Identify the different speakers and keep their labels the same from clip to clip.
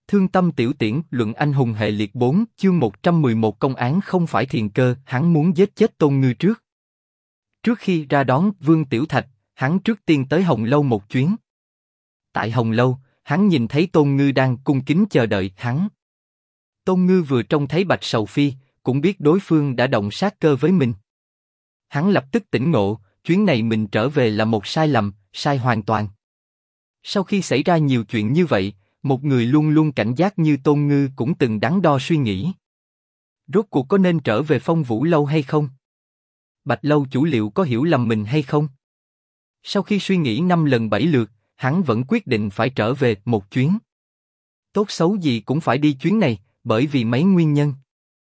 Speaker 1: Thương tâm tiểu tiễn, luận anh hùng hệ liệt 4, chương 111 công án không phải thiền cơ, hắn muốn giết chết Tôn Ngư trước. Trước khi ra đón Vương Tiểu Thạch, hắn trước tiên tới Hồng Lâu một chuyến. Tại Hồng Lâu, hắn nhìn thấy Tôn Ngư đang cung kính chờ đợi hắn. Tôn Ngư vừa trông thấy Bạch Sầu Phi, cũng biết đối phương đã động sát cơ với mình. Hắn lập tức tỉnh ngộ, chuyến này mình trở về là một sai lầm, sai hoàn toàn. Sau khi xảy ra nhiều chuyện như vậy, một người luôn luôn cảnh giác như Tôn Ngư cũng từng đắn đo suy nghĩ. Rốt cuộc có nên trở về Phong Vũ Lâu hay không? Bạch Lâu chủ liệu có hiểu lầm mình hay không? Sau khi suy nghĩ 5 lần 7 lượt, hắn vẫn quyết định phải trở về một chuyến. Tốt xấu gì cũng phải đi chuyến này, bởi vì mấy nguyên nhân.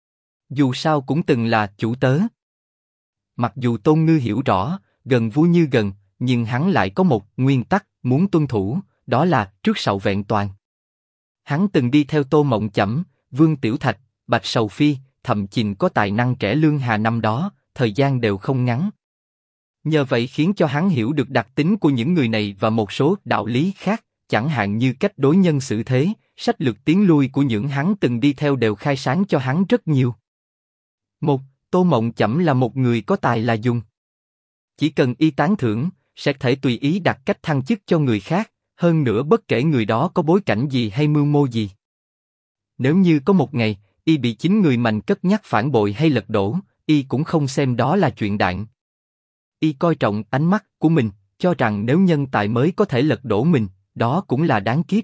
Speaker 1: Dù sao cũng từng là chủ tớ. Mặc dù Tôn Ngư hiểu rõ, gần vui như gần, nhưng hắn lại có một nguyên tắc muốn tuân thủ, đó là trước sau vẹn toàn. Hắn từng đi theo Tô Mộng Chẩm, Vương Tiểu Thạch, Bạch Sầu Phi, thậm chí có tài năng trẻ Lương Hà năm đó, thời gian đều không ngắn. Nhờ vậy khiến cho hắn hiểu được đặc tính của những người này và một số đạo lý khác, chẳng hạn như cách đối nhân xử thế, sách lược tiến lui của những hắn từng đi theo đều khai sáng cho hắn rất nhiều. Một, Tô Mộng Chẩm là một người có tài là dùng. Chỉ cần y tán thưởng, sẽ thể tùy ý đặt cách thăng chức cho người khác, hơn nữa bất kể người đó có bối cảnh gì hay mưu mô gì. Nếu như có một ngày, y bị chính người mạnh cất nhắc phản bội hay lật đổ, y cũng không xem đó là chuyện đạn. Y coi trọng ánh mắt của mình, cho rằng nếu nhân tài mới có thể lật đổ mình, đó cũng là đáng kiếp.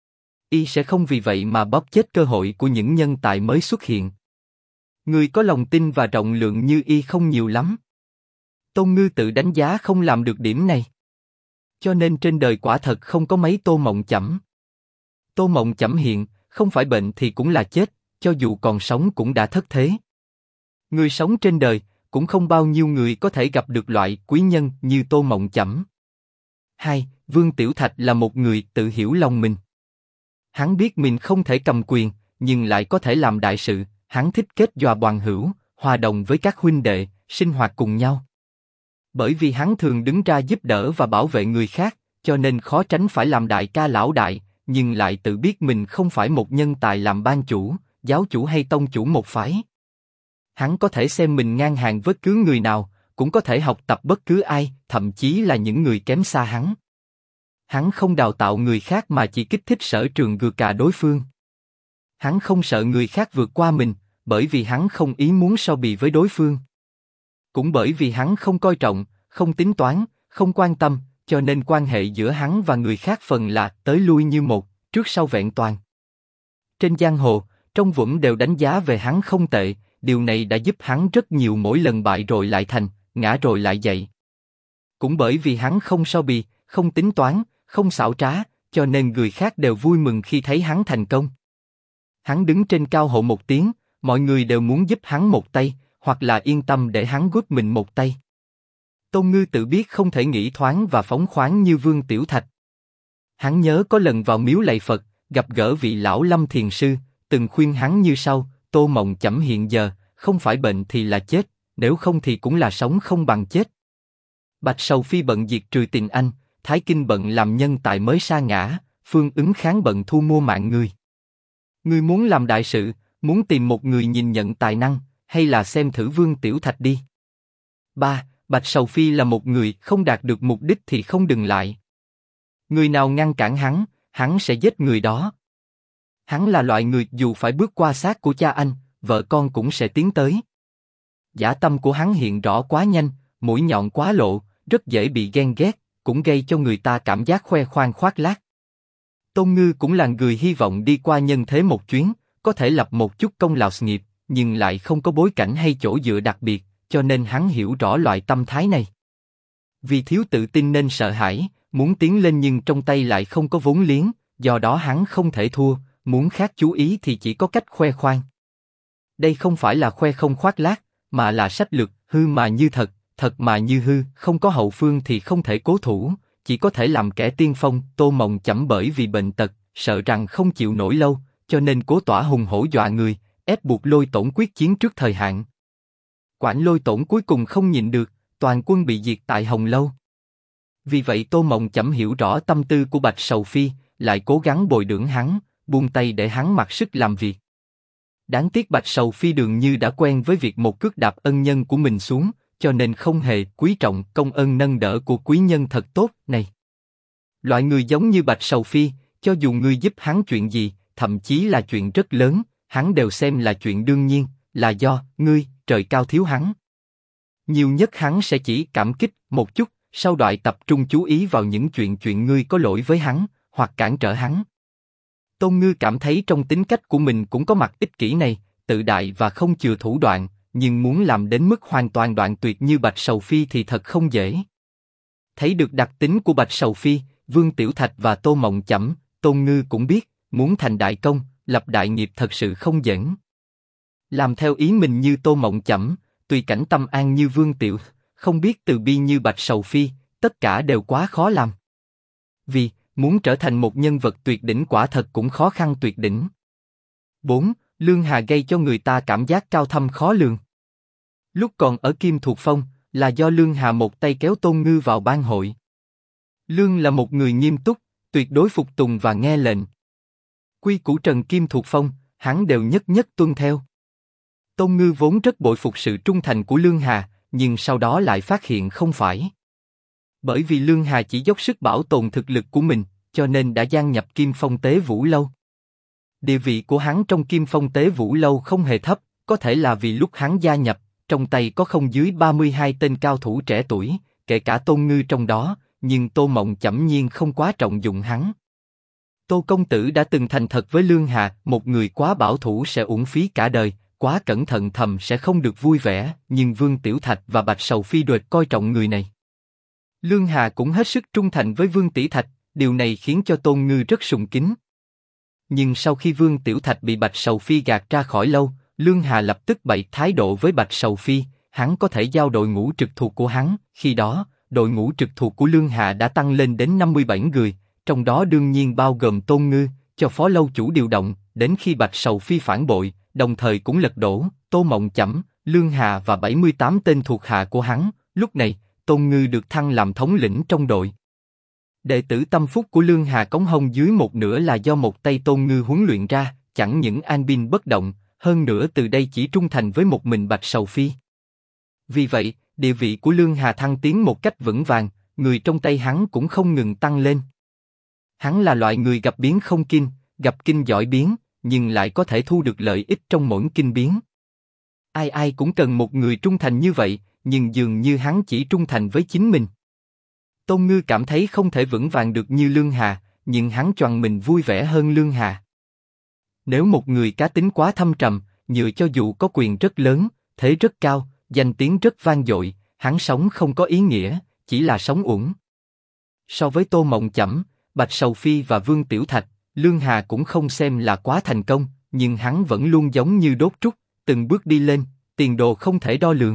Speaker 1: Y sẽ không vì vậy mà bóp chết cơ hội của những nhân tài mới xuất hiện. Người có lòng tin và rộng lượng như y không nhiều lắm. Tôn Ngư tự đánh giá không làm được điểm này. Cho nên trên đời quả thật không có mấy Tô Mộng Chẩm. Tô Mộng Chẩm hiện, không phải bệnh thì cũng là chết, cho dù còn sống cũng đã thất thế. Người sống trên đời, cũng không bao nhiêu người có thể gặp được loại quý nhân như Tô Mộng Chẩm. 2. Vương Tiểu Thạch là một người tự hiểu lòng mình. Hắn biết mình không thể cầm quyền, nhưng lại có thể làm đại sự. Hắn thích kết giao bằng hữu, hòa đồng với các huynh đệ, sinh hoạt cùng nhau. Bởi vì hắn thường đứng ra giúp đỡ và bảo vệ người khác, cho nên khó tránh phải làm đại ca lão đại, nhưng lại tự biết mình không phải một nhân tài làm ban chủ, giáo chủ hay tông chủ một phái. Hắn có thể xem mình ngang hàng với bất cứ người nào, cũng có thể học tập bất cứ ai, thậm chí là những người kém xa hắn. Hắn không đào tạo người khác mà chỉ kích thích sở trường gừ cả đối phương. Hắn không sợ người khác vượt qua mình, bởi vì hắn không ý muốn so bì với đối phương. Cũng bởi vì hắn không coi trọng, không tính toán, không quan tâm, cho nên quan hệ giữa hắn và người khác phần là tới lui như một, trước sau vẹn toàn. Trên giang hồ, trong vũng đều đánh giá về hắn không tệ, điều này đã giúp hắn rất nhiều mỗi lần bại rồi lại thành, ngã rồi lại dậy. Cũng bởi vì hắn không so bì, không tính toán, không xảo trá, cho nên người khác đều vui mừng khi thấy hắn thành công. Hắn đứng trên cao hô một tiếng, mọi người đều muốn giúp hắn một tay, hoặc là yên tâm để hắn quất mình một tay. Tôn Ngư tự biết không thể nghĩ thoáng và phóng khoáng như Vương Tiểu Thạch. Hắn nhớ có lần vào miếu lạy Phật, gặp gỡ vị lão Lâm thiền sư, từng khuyên hắn như sau: Tô Mộng Chẩm hiện giờ, không phải bệnh thì là chết, nếu không thì cũng là sống không bằng chết. Bạch Sầu Phi bận diệt trừ tình anh, Thái Kinh bận làm nhân tài mới sa ngã, Phương Ứng Kháng bận thu mua mạng người. Ngươi muốn làm đại sự, muốn tìm một người nhìn nhận tài năng, hay là xem thử Vương Tiểu Thạch đi. 3. Bạch Sầu Phi là một người không đạt được mục đích thì không dừng lại. Người nào ngăn cản hắn sẽ giết người đó. Hắn là loại người dù phải bước qua xác của cha anh, vợ con cũng sẽ tiến tới. Dã tâm của hắn hiện rõ quá nhanh, mũi nhọn quá lộ, rất dễ bị ghen ghét, cũng gây cho người ta cảm giác khoe khoang khoác lác. Tôn Ngư cũng là người hy vọng đi qua nhân thế một chuyến, có thể lập một chút công lao sự nghiệp, nhưng lại không có bối cảnh hay chỗ dựa đặc biệt, cho nên hắn hiểu rõ loại tâm thái này. Vì thiếu tự tin nên sợ hãi, muốn tiến lên nhưng trong tay lại không có vốn liếng, do đó hắn không thể thua, muốn khác chú ý thì chỉ có cách khoe khoang. Đây không phải là khoe không khoác lác, mà là sách lược, hư mà như thật, thật mà như hư, không có hậu phương thì không thể cố thủ, chỉ có thể làm kẻ tiên phong. Tô Mộng Chẩm bởi vì bệnh tật, sợ rằng không chịu nổi lâu, cho nên cố tỏa hùng hổ dọa người, ép buộc Lôi Tổn quyết chiến trước thời hạn. Quảng Lôi Tổn cuối cùng không nhịn được, toàn quân bị diệt tại Hồng Lâu. Vì vậy Tô Mộng Chẩm hiểu rõ tâm tư của Bạch Sầu Phi, lại cố gắng bồi dưỡng hắn, buông tay để hắn mặc sức làm việc. Đáng tiếc Bạch Sầu Phi dường như đã quen với việc một cước đạp ân nhân của mình xuống, cho nên không hề quý trọng công ơn nâng đỡ của quý nhân thật tốt này. Loại người giống như Bạch Sầu Phi, cho dù ngươi giúp hắn chuyện gì, thậm chí là chuyện rất lớn, hắn đều xem là chuyện đương nhiên, là do ngươi, trời cao thiếu hắn. Nhiều nhất hắn sẽ chỉ cảm kích một chút, sau đó tập trung chú ý vào những chuyện ngươi có lỗi với hắn, hoặc cản trở hắn. Tôn Ngư cảm thấy trong tính cách của mình cũng có mặt ích kỷ này, tự đại và không chừa thủ đoạn, nhưng muốn làm đến mức hoàn toàn đoạn tuyệt như Bạch Sầu Phi thì thật không dễ. Thấy được đặc tính của Bạch Sầu Phi, Vương Tiểu Thạch và Tô Mộng Chẩm, Tôn Ngư cũng biết, muốn thành đại công, lập đại nghiệp thật sự không dễ. Làm theo ý mình như Tô Mộng Chẩm, tùy cảnh tâm an như Vương Tiểu, không biết từ bi như Bạch Sầu Phi, tất cả đều quá khó làm. Vì, muốn trở thành một nhân vật tuyệt đỉnh quả thật cũng khó khăn tuyệt đỉnh. 4. Lương Hà gây cho người ta cảm giác cao thâm khó lường. Lúc còn ở Kim Thuộc Phong, là do Lương Hà một tay kéo Tôn Ngư vào ban hội. Lương là một người nghiêm túc, tuyệt đối phục tùng và nghe lệnh. Quy củ Trần Kim Thuộc Phong, hắn đều nhất nhất tuân theo. Tôn Ngư vốn rất bội phục sự trung thành của Lương Hà, nhưng sau đó lại phát hiện không phải. Bởi vì Lương Hà chỉ dốc sức bảo tồn thực lực của mình, cho nên đã gia nhập Kim Phong Tế Vũ Lâu. Địa vị của hắn trong Kim Phong Tế Vũ Lâu không hề thấp, có thể là vì lúc hắn gia nhập, trong tay có không dưới 32 tên cao thủ trẻ tuổi, kể cả Tôn Ngư trong đó, nhưng Tô Mộng Chẩm nhiên không quá trọng dụng hắn. Tô công tử đã từng thành thật với Lương Hà, một người quá bảo thủ sẽ uổng phí cả đời, quá cẩn thận thầm sẽ không được vui vẻ, nhưng Vương Tiểu Thạch và Bạch Sầu Phi đều coi trọng người này. Lương Hà cũng hết sức trung thành với Vương Tiểu Thạch, điều này khiến cho Tôn Ngư rất sùng kính. Nhưng sau khi Vương Tiểu Thạch bị Bạch Sầu Phi gạt ra khỏi lâu, Lương Hà lập tức bày thái độ với Bạch Sầu Phi, hắn có thể giao đội ngũ trực thuộc của hắn, khi đó, đội ngũ trực thuộc của Lương Hà đã tăng lên đến 57 người, trong đó đương nhiên bao gồm Tôn Ngư, cho phó lâu chủ điều động, đến khi Bạch Sầu Phi phản bội, đồng thời cũng lật đổ Tô Mộng Chẩm, Lương Hà và 78 tên thuộc hạ của hắn, lúc này, Tôn Ngư được thăng làm thống lĩnh trong đội. Đệ tử tâm phúc của Lương Hà cống hông dưới một nửa là do một tay Tôn Ngư huấn luyện ra, chẳng những an binh bất động, hơn nữa từ đây chỉ trung thành với một mình Bạch Sầu Phi. Vì vậy, địa vị của Lương Hà thăng tiến một cách vững vàng, người trong tay hắn cũng không ngừng tăng lên. Hắn là loại người gặp biến không kinh, gặp kinh giỏi biến, nhưng lại có thể thu được lợi ích trong mỗi kinh biến. Ai ai cũng cần một người trung thành như vậy, nhưng dường như hắn chỉ trung thành với chính mình. Tôn Ngư cảm thấy không thể vững vàng được như Lương Hà, nhưng hắn choàng mình vui vẻ hơn Lương Hà. Nếu một người cá tính quá thâm trầm, nhựa cho dù có quyền rất lớn, thế rất cao, danh tiếng rất vang dội, hắn sống không có ý nghĩa, chỉ là sống uổng. So với Tô Mộng Chẩm, Bạch Sầu Phi và Vương Tiểu Thạch, Lương Hà cũng không xem là quá thành công, nhưng hắn vẫn luôn giống như đốt trúc, từng bước đi lên, tiền đồ không thể đo lường.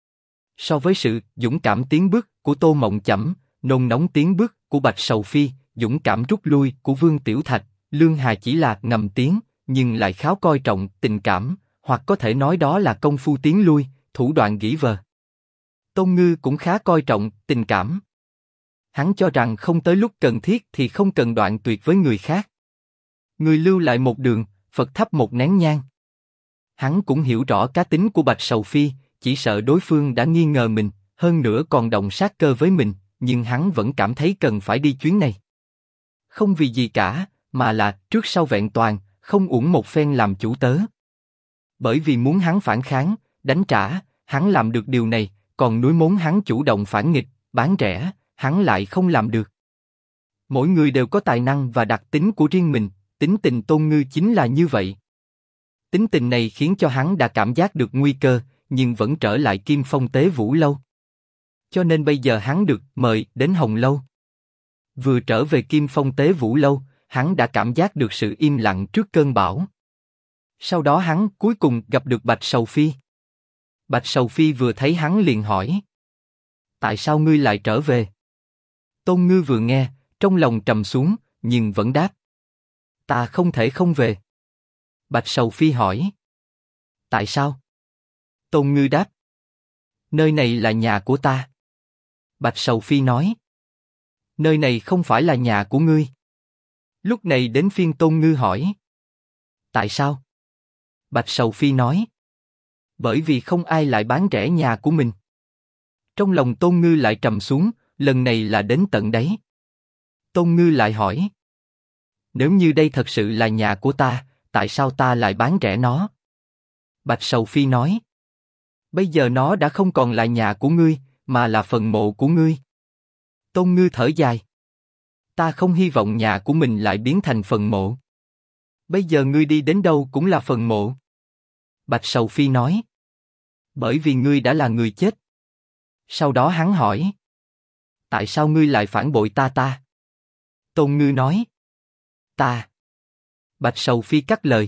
Speaker 1: So với sự dũng cảm tiến bước của Tô Mộng Chẩm, nôn nóng tiến bước của Bạch Sầu Phi, dũng cảm rút lui của Vương Tiểu Thạch, Lương Hà chỉ là ngầm tiến, nhưng lại khá coi trọng tình cảm, hoặc có thể nói đó là công phu tiến lui, thủ đoạn gỉ vờ. Tôn Ngư cũng khá coi trọng tình cảm. Hắn cho rằng không tới lúc cần thiết thì không cần đoạn tuyệt với người khác. Người lưu lại một đường, Phật thắp một nén nhang. Hắn cũng hiểu rõ cá tính của Bạch Sầu Phi, chỉ sợ đối phương đã nghi ngờ mình, hơn nữa còn động sát cơ với mình, nhưng hắn vẫn cảm thấy cần phải đi chuyến này. Không vì gì cả, mà là trước sau vẹn toàn, không uổng một phen làm chủ tớ. Bởi vì muốn hắn phản kháng, đánh trả, hắn làm được điều này, còn núi muốn hắn chủ động phản nghịch, bán rẻ, hắn lại không làm được. Mỗi người đều có tài năng và đặc tính của riêng mình, tính tình Tôn Ngư chính là như vậy. Tính tình này khiến cho hắn đã cảm giác được nguy cơ, nhưng vẫn trở lại Kim Phong Tế Vũ Lâu. Cho nên bây giờ hắn được mời đến Hồng Lâu. Vừa trở về Kim Phong Tế Vũ Lâu, hắn đã cảm giác được sự im lặng trước cơn bão. Sau đó hắn cuối cùng gặp được Bạch Sầu Phi. Bạch Sầu Phi vừa thấy hắn liền hỏi: tại sao ngươi lại trở về? Tôn Ngư vừa nghe, trong lòng trầm xuống, nhưng vẫn đáp: ta không thể không về. Bạch Sầu Phi hỏi: tại sao? Tôn Ngư đáp: nơi này là nhà của ta. Bạch Sầu Phi nói: nơi này không phải là nhà của ngươi. Lúc này đến phiên Tôn Ngư hỏi: Tại sao? Bạch Sầu Phi nói. Bởi vì không ai lại bán rẻ nhà của mình. Trong lòng Tôn Ngư lại trầm xuống, lần này là đến tận đáy. Tôn Ngư lại hỏi. Nếu như đây thật sự là nhà của ta, tại sao ta lại bán rẻ nó? Bạch Sầu Phi nói. Bây giờ nó đã không còn là nhà của ngươi, mà là phần mộ của ngươi. Tôn Ngư thở dài. Ta không hy vọng nhà của mình lại biến thành phần mộ. Bây giờ ngươi đi đến đâu cũng là phần mộ. Bạch Sầu Phi nói. Bởi vì ngươi đã là người chết. Sau đó hắn hỏi. Tại sao ngươi lại phản bội ta? Tôn Ngư nói. Ta. Bạch Sầu Phi cắt lời.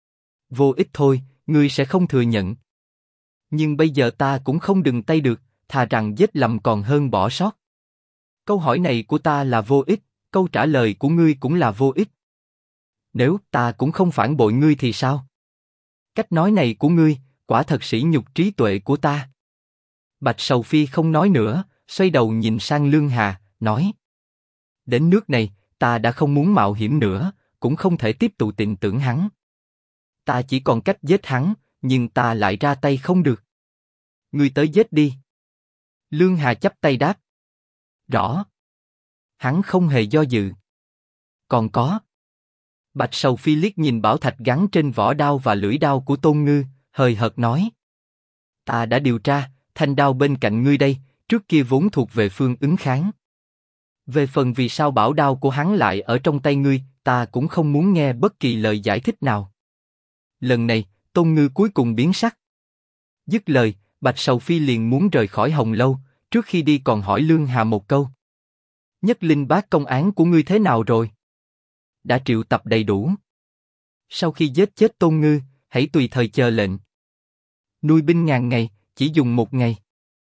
Speaker 1: Vô ích thôi, ngươi sẽ không thừa nhận. Nhưng bây giờ ta cũng không đừng tay được, thà rằng giết lầm còn hơn bỏ sót. Câu hỏi này của ta là vô ích, câu trả lời của ngươi cũng là vô ích. Nếu ta cũng không phản bội ngươi thì sao? Cách nói này của ngươi, quả thật sỉ nhục trí tuệ của ta. Bạch Sầu Phi không nói nữa, xoay đầu nhìn sang Lương Hà, nói. Đến nước này, ta đã không muốn mạo hiểm nữa, cũng không thể tiếp tục tin tưởng hắn. Ta chỉ còn cách giết hắn, nhưng ta lại ra tay không được. Ngươi tới giết đi. Lương Hà chắp tay đáp. Rõ. Hắn không hề do dự. Còn có. Bạch Sầu Phi liếc nhìn bảo thạch gắn trên vỏ đao và lưỡi đao của Tôn Ngư, hời hợt nói. Ta đã điều tra, thanh đao bên cạnh ngươi đây, trước kia vốn thuộc về Phương Ứng Kháng. Về phần vì sao bảo đao của hắn lại ở trong tay ngươi, ta cũng không muốn nghe bất kỳ lời giải thích nào. Lần này, Tôn Ngư cuối cùng biến sắc. Dứt lời, Bạch Sầu Phi liền muốn rời khỏi Hồng Lâu, trước khi đi còn hỏi Lương Hà một câu. Nhất linh bát công án của ngươi thế nào rồi? Đã triệu tập đầy đủ. Sau khi giết chết Tôn Ngư, hãy tùy thời chờ lệnh. Nuôi binh ngàn ngày, chỉ dùng 1 ngày.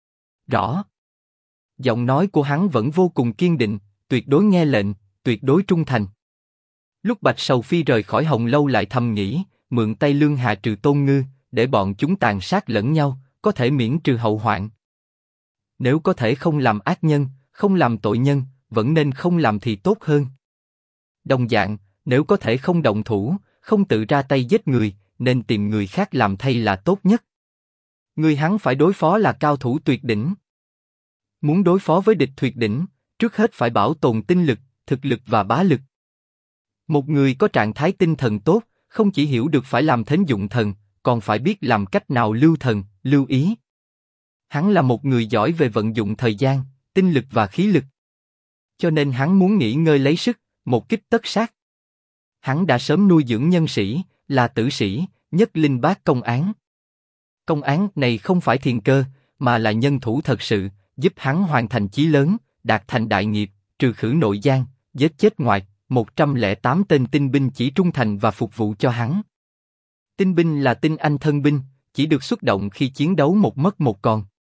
Speaker 1: Rõ. Giọng nói của hắn vẫn vô cùng kiên định, tuyệt đối nghe lệnh, tuyệt đối trung thành. Lúc Bạch Sầu Phi rời khỏi Hồng Lâu lại thầm nghĩ, mượn tay Lương Hà trừ Tôn Ngư, để bọn chúng tàn sát lẫn nhau, có thể miễn trừ hậu hoạn. Nếu có thể không làm ác nhân, không làm tội nhân, vẫn nên không làm thì tốt hơn. Đồng dạng, nếu có thể không động thủ, không tự ra tay giết người, nên tìm người khác làm thay là tốt nhất. Người hắn phải đối phó là cao thủ tuyệt đỉnh. Muốn đối phó với địch tuyệt đỉnh, trước hết phải bảo tồn tinh lực, thực lực và bá lực. Một người có trạng thái tinh thần tốt, không chỉ hiểu được phải làm thế dụng thần, còn phải biết làm cách nào lưu thần, lưu ý. Hắn là một người giỏi về vận dụng thời gian, tinh lực và khí lực. Cho nên hắn muốn nghỉ ngơi lấy sức, một kích tất sát. Hắn đã sớm nuôi dưỡng nhân sĩ, là tử sĩ, nhất linh bát công án. Công án này không phải thiền cơ, mà là nhân thủ thật sự, giúp hắn hoàn thành chí lớn, đạt thành đại nghiệp, trừ khử nội gian, giết chết ngoại, 108 tên tinh binh chỉ trung thành và phục vụ cho hắn. Tinh binh là tinh anh thân binh, chỉ được xuất động khi chiến đấu một mất một còn.